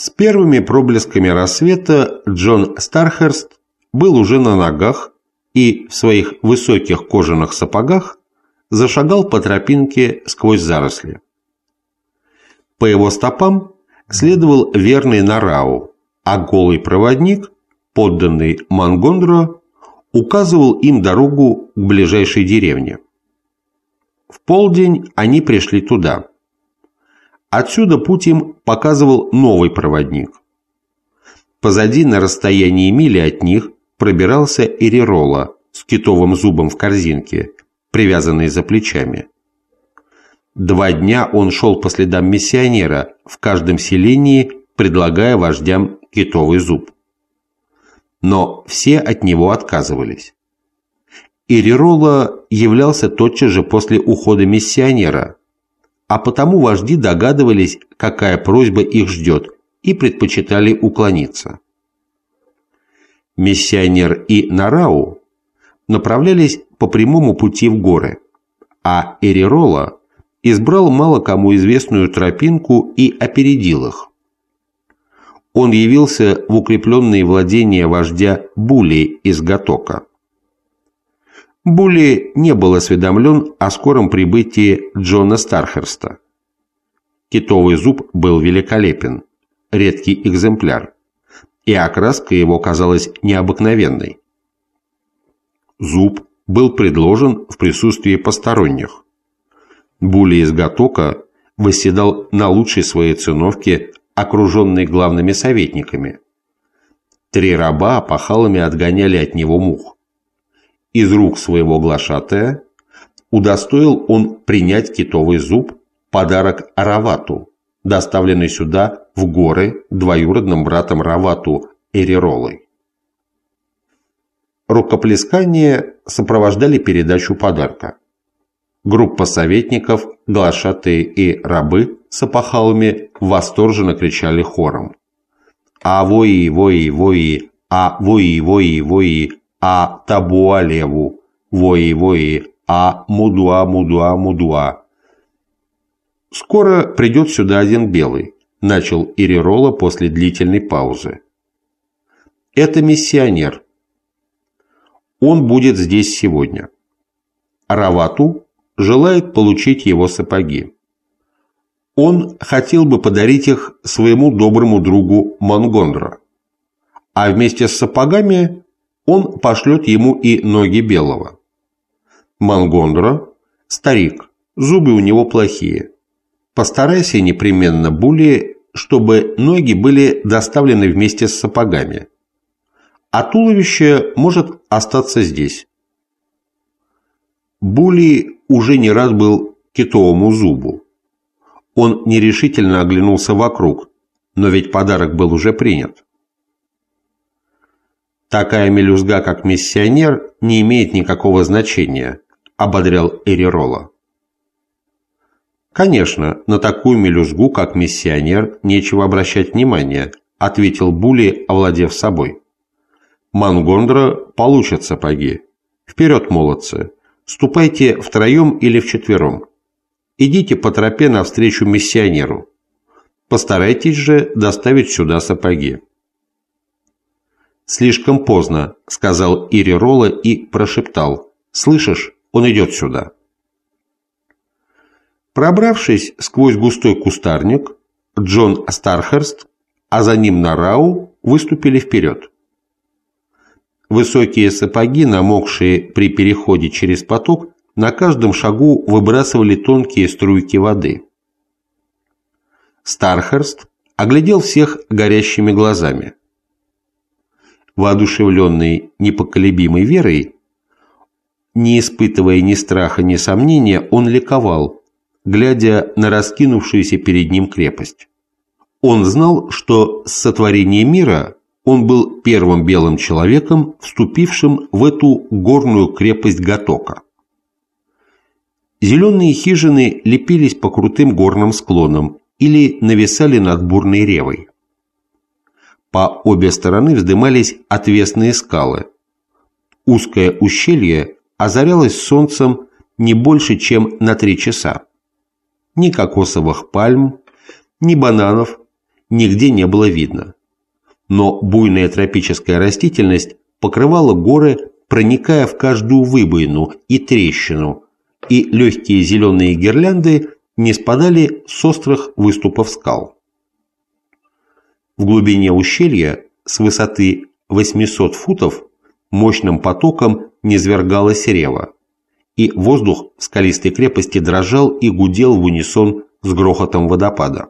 С первыми проблесками рассвета Джон Стархерст был уже на ногах и в своих высоких кожаных сапогах зашагал по тропинке сквозь заросли. По его стопам следовал верный Нарау, а голый проводник, подданный Мангондро, указывал им дорогу к ближайшей деревне. В полдень они пришли туда. Отсюда путь им показывал новый проводник. Позади, на расстоянии мили от них, пробирался Эрирола с китовым зубом в корзинке, привязанный за плечами. 2 дня он шел по следам миссионера, в каждом селении предлагая вождям китовый зуб. Но все от него отказывались. Эрирола являлся тотчас же после ухода миссионера, а потому вожди догадывались, какая просьба их ждет, и предпочитали уклониться. Миссионер и Нарау направлялись по прямому пути в горы, а Эрирола избрал мало кому известную тропинку и опередил их. Он явился в укрепленные владения вождя Були из Гатока. Були не был осведомлен о скором прибытии Джона Стархерста. Китовый зуб был великолепен, редкий экземпляр, и окраска его казалась необыкновенной. Зуб был предложен в присутствии посторонних. Були из Гатока восседал на лучшей своей циновке, окруженный главными советниками. 3 раба опахалами отгоняли от него мух. Из рук своего глашатая удостоил он принять китовый зуб, подарок Аравату, доставленный сюда в горы двоюродным братом Равату Эриролой. Рукоплескания сопровождали передачу подарка. Группа советников, глашатые и рабы с опахалами восторженно кричали хором: «А вои, вои, вои, а вои, вои, вои, а табуалеву, вои, вои, а мудуа, мудуа, мудуа». «Скоро придет сюда один белый», — начал Эрирола после длительной паузы. «Это миссионер. Он будет здесь сегодня. Равату желает получить его сапоги. Он хотел бы подарить их своему доброму другу Мангондро, а вместе с сапогами он пошлет ему и ноги белого. Мангондро – старик, зубы у него плохие. Постарайся непременно, Були, чтобы ноги были доставлены вместе с сапогами, а туловище может остаться здесь». Були уже не раз был к китовому зубу. Он нерешительно оглянулся вокруг, но ведь подарок был уже принят. «Такая мелюзга, как миссионер, не имеет никакого значения», — ободрял Эрирола. «Конечно, на такую мелюзгу, как миссионер, нечего обращать внимания», — ответил Були, овладев собой. «Мангондро получат сапоги. Вперед, молодцы! Ступайте втроем или вчетвером. Идите по тропе навстречу миссионеру. Постарайтесь же доставить сюда сапоги». «Слишком поздно», — сказал Эрирола и прошептал: «Слышишь, он идет сюда». Пробравшись сквозь густой кустарник, Джон Стархерст, а за ним Нарау, выступили вперед. Высокие сапоги, намокшие при переходе через поток, на каждом шагу выбрасывали тонкие струйки воды. Стархерст оглядел всех горящими глазами. Воодушевленный непоколебимой верой, не испытывая ни страха, ни сомнения, он ликовал, глядя на раскинувшуюся перед ним крепость. Он знал, что с сотворения мира он был первым белым человеком, вступившим в эту горную крепость Гатока. Зеленые хижины лепились по крутым горным склонам или нависали над бурной ревой. По обе стороны вздымались отвесные скалы. Узкое ущелье озарялось солнцем не больше, чем на 3 часа. Ни кокосовых пальм, ни бананов, нигде не было видно. Но буйная тропическая растительность покрывала горы, проникая в каждую выбоину и трещину, и легкие зеленые гирлянды не спадали с острых выступов скал. В глубине ущелья с высоты 800 футов мощным потоком низвергалась рева, и воздух в скалистой крепости дрожал и гудел в унисон с грохотом водопада.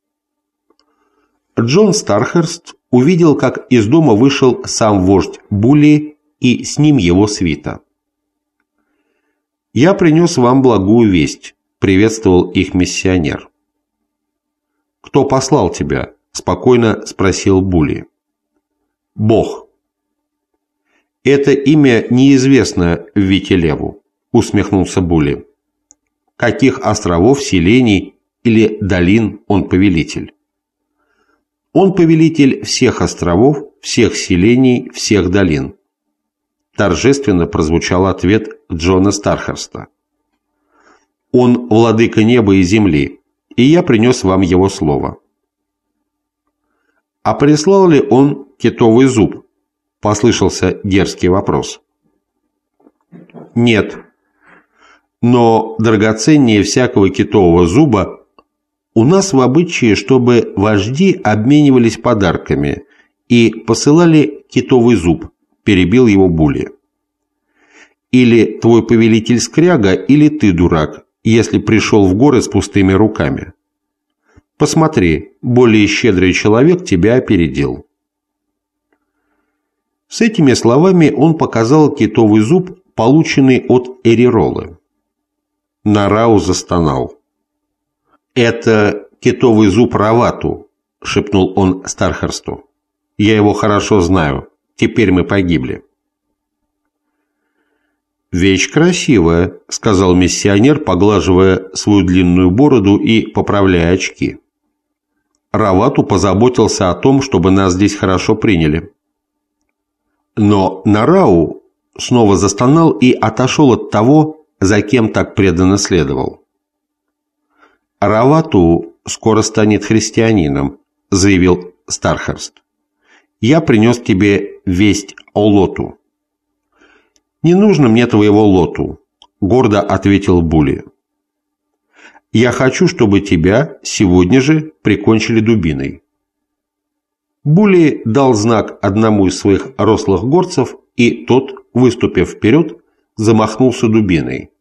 Джон Стархерст увидел, как из дома вышел сам вождь Булли и с ним его свита. «Я принес вам благую весть», — приветствовал их миссионер. «Кто послал тебя?» — спокойно спросил Булли. «Бог». «Это имя неизвестно Витилеву», — усмехнулся Булли. «Каких островов, селений или долин он повелитель?» «Он повелитель всех островов, всех селений, всех долин», — торжественно прозвучал ответ Джона Стархерста. «Он владыка неба и земли, и я принес вам его слово». «А прислал ли он китовый зуб?» — послышался дерзкий вопрос. «Нет. Но драгоценнее всякого китового зуба у нас в обычае, чтобы вожди обменивались подарками и посылали китовый зуб», — перебил его Булли. «Или твой повелитель скряга, или ты дурак, если пришел в горы с пустыми руками. Посмотри, более щедрый человек тебя опередил». С этими словами он показал китовый зуб, полученный от Эриролы. Нарау застонал. «Это китовый зуб Равату», — шепнул он Стархерсту. «Я его хорошо знаю. Теперь мы погибли». «Вещь красивая», — сказал миссионер, поглаживая свою длинную бороду и поправляя очки. «Равату позаботился о том, чтобы нас здесь хорошо приняли». Но Нарау снова застонал и отошел от того, за кем так преданно следовал. «Равату скоро станет христианином», — заявил Стархерст. «Я принес тебе весть о Лоту». «Не нужно мне твоего Лоту», — гордо ответил Булли. «Я хочу, чтобы тебя сегодня же прикончили дубиной». Булли дал знак одному из своих рослых горцев, и тот, выступив вперед, замахнулся дубиной.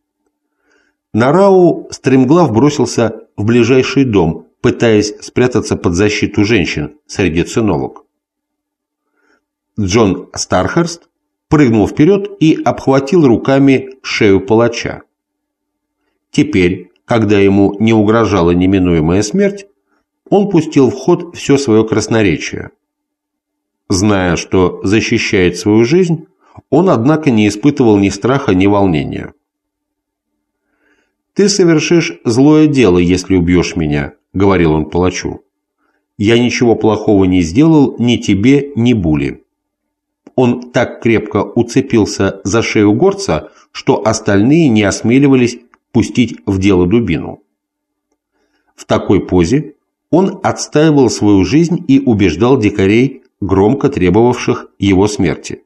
Нарау стремглав бросился в ближайший дом, пытаясь спрятаться под защиту женщин среди циновок. Джон Стархерст прыгнул вперед и обхватил руками шею палача. Теперь, когда ему не угрожала неминуемая смерть, он пустил в ход все свое красноречие. Зная, что защищает свою жизнь, он, однако, не испытывал ни страха, ни волнения. «Ты совершишь злое дело, если убьешь меня», — говорил он палачу. «Я ничего плохого не сделал ни тебе, ни Булли». Он так крепко уцепился за шею горца, что остальные не осмеливались пустить в дело дубину. В такой позе он отстаивал свою жизнь и убеждал дикарей, громко требовавших его смерти.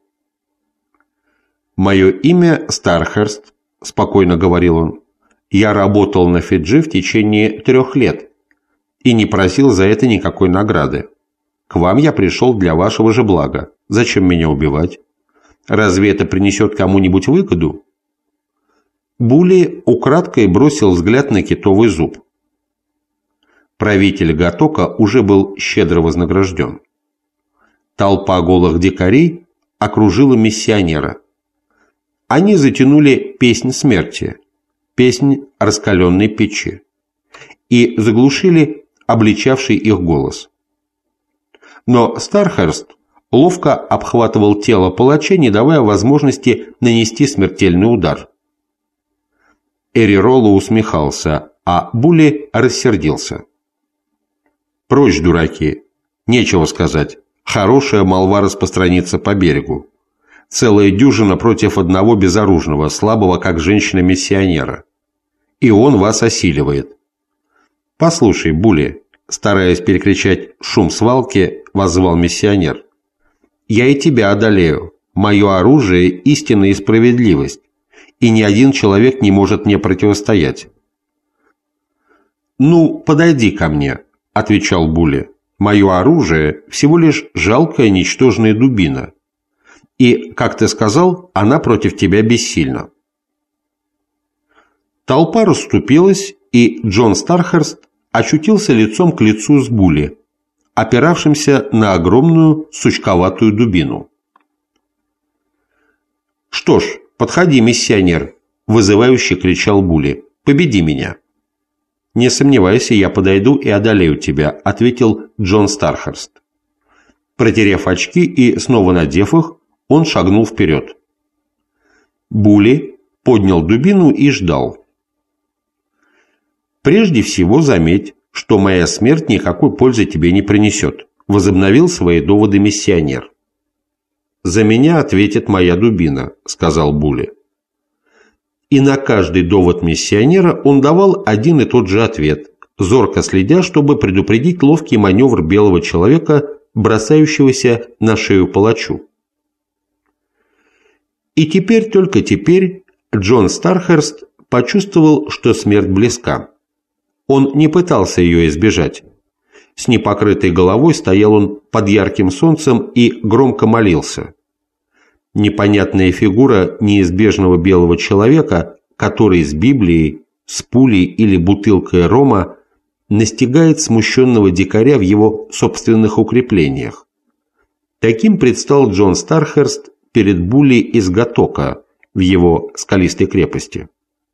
«Мое имя Стархерст», — спокойно говорил он. «Я работал на Фиджи в течение 3 лет и не просил за это никакой награды. К вам я пришел для вашего же блага. Зачем меня убивать? Разве это принесет кому-нибудь выгоду?» Булли украдкой бросил взгляд на китовый зуб. Правитель Гатока уже был щедро вознагражден. Толпа голых дикарей окружила миссионера. Они затянули песнь смерти, песнь раскаленной печи, и заглушили обличавший их голос. Но Стархерст ловко обхватывал тело палача, не давая возможности нанести смертельный удар. Эрирола усмехался, а Булли рассердился. «Прочь, дураки! Нечего сказать. Хорошая молва распространится по берегу. Целая дюжина против одного безоружного, слабого, как женщина-миссионера. И он вас осиливает. Послушай, Булли, — Стараясь перекричать шум свалки, воззвал миссионер. «Я и тебя одолею. Мое оружие – истина и справедливость, и ни один человек не может мне противостоять». «Ну, подойди ко мне», – отвечал Булли. «Мое оружие – всего лишь жалкая ничтожная дубина. И, как ты сказал, она против тебя бессильна». Толпа расступилась, и Джон Стархерст очутился лицом к лицу с Булли, опиравшимся на огромную сучковатую дубину. «Что ж, подходи, миссионер», – вызывающе кричал Булли, – «победи меня». «Не сомневайся, я подойду и одолею тебя», – ответил Джон Стархерст. Протерев очки и снова надев их, он шагнул вперед. Булли поднял дубину и ждал. «Прежде всего заметь, что моя смерть никакой пользы тебе не принесет», – возобновил свои доводы миссионер. «За меня ответит моя дубина», – сказал Булли. И на каждый довод миссионера он давал один и тот же ответ, зорко следя, чтобы предупредить ловкий маневр белого человека, бросающегося на шею палачу. И теперь, только теперь, Джон Стархерст почувствовал, что смерть близка. Он не пытался ее избежать. С непокрытой головой стоял он под ярким солнцем и громко молился. Непонятная фигура неизбежного белого человека, который с Библией, с пулей или бутылкой рома настигает смущенного дикаря в его собственных укреплениях. Таким предстал Джон Стархерст перед Булли из Гатока в его скалистой крепости.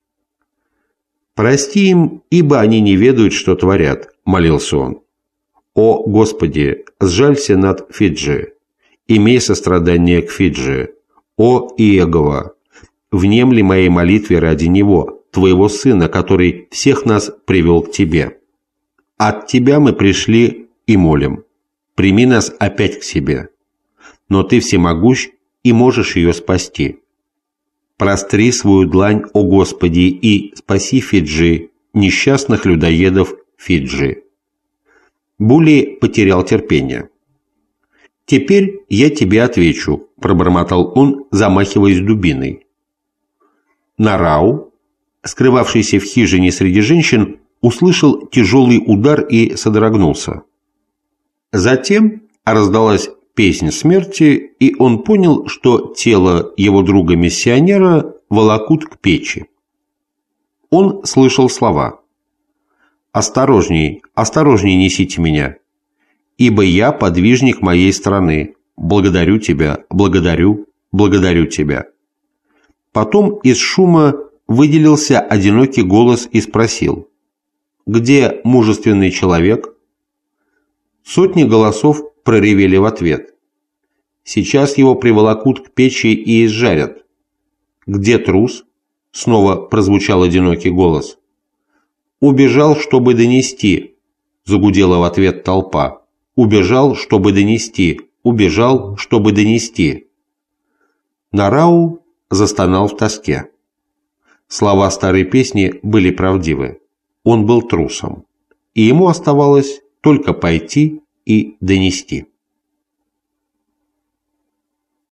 «Прости им, ибо они не ведают, что творят», – молился он. «О, Господи, сжалься над Фиджи, имей сострадание к Фиджи. О, Иегова, внемли моей молитве ради него, твоего сына, который всех нас привел к тебе. От тебя мы пришли и молим. Прими нас опять к себе. Но ты всемогущ и можешь ее спасти. Простри свою длань, о Господи, и спаси Фиджи, несчастных людоедов Фиджи». Булли потерял терпение. «Теперь я тебе отвечу», – пробормотал он, замахиваясь дубиной. Нарау, скрывавшийся в хижине среди женщин, услышал тяжелый удар и содрогнулся. Затем раздалась песнь смерти, и он понял, что тело его друга-миссионера волокут к печи. Он слышал слова: «Осторожней, осторожней несите меня, ибо я подвижник моей страны. Благодарю тебя, благодарю, благодарю тебя». Потом из шума выделился одинокий голос и спросил: «Где мужественный человек?» Сотни голосов проревели в ответ: «Сейчас его приволокут к печи и изжарят». «Где трус?» — снова прозвучал одинокий голос. «Убежал, чтобы донести», — загудела в ответ толпа. «Убежал, чтобы донести, убежал, чтобы донести». Нарау застонал в тоске. Слова старой песни были правдивы. Он был трусом, и ему оставалось только пойти и донести.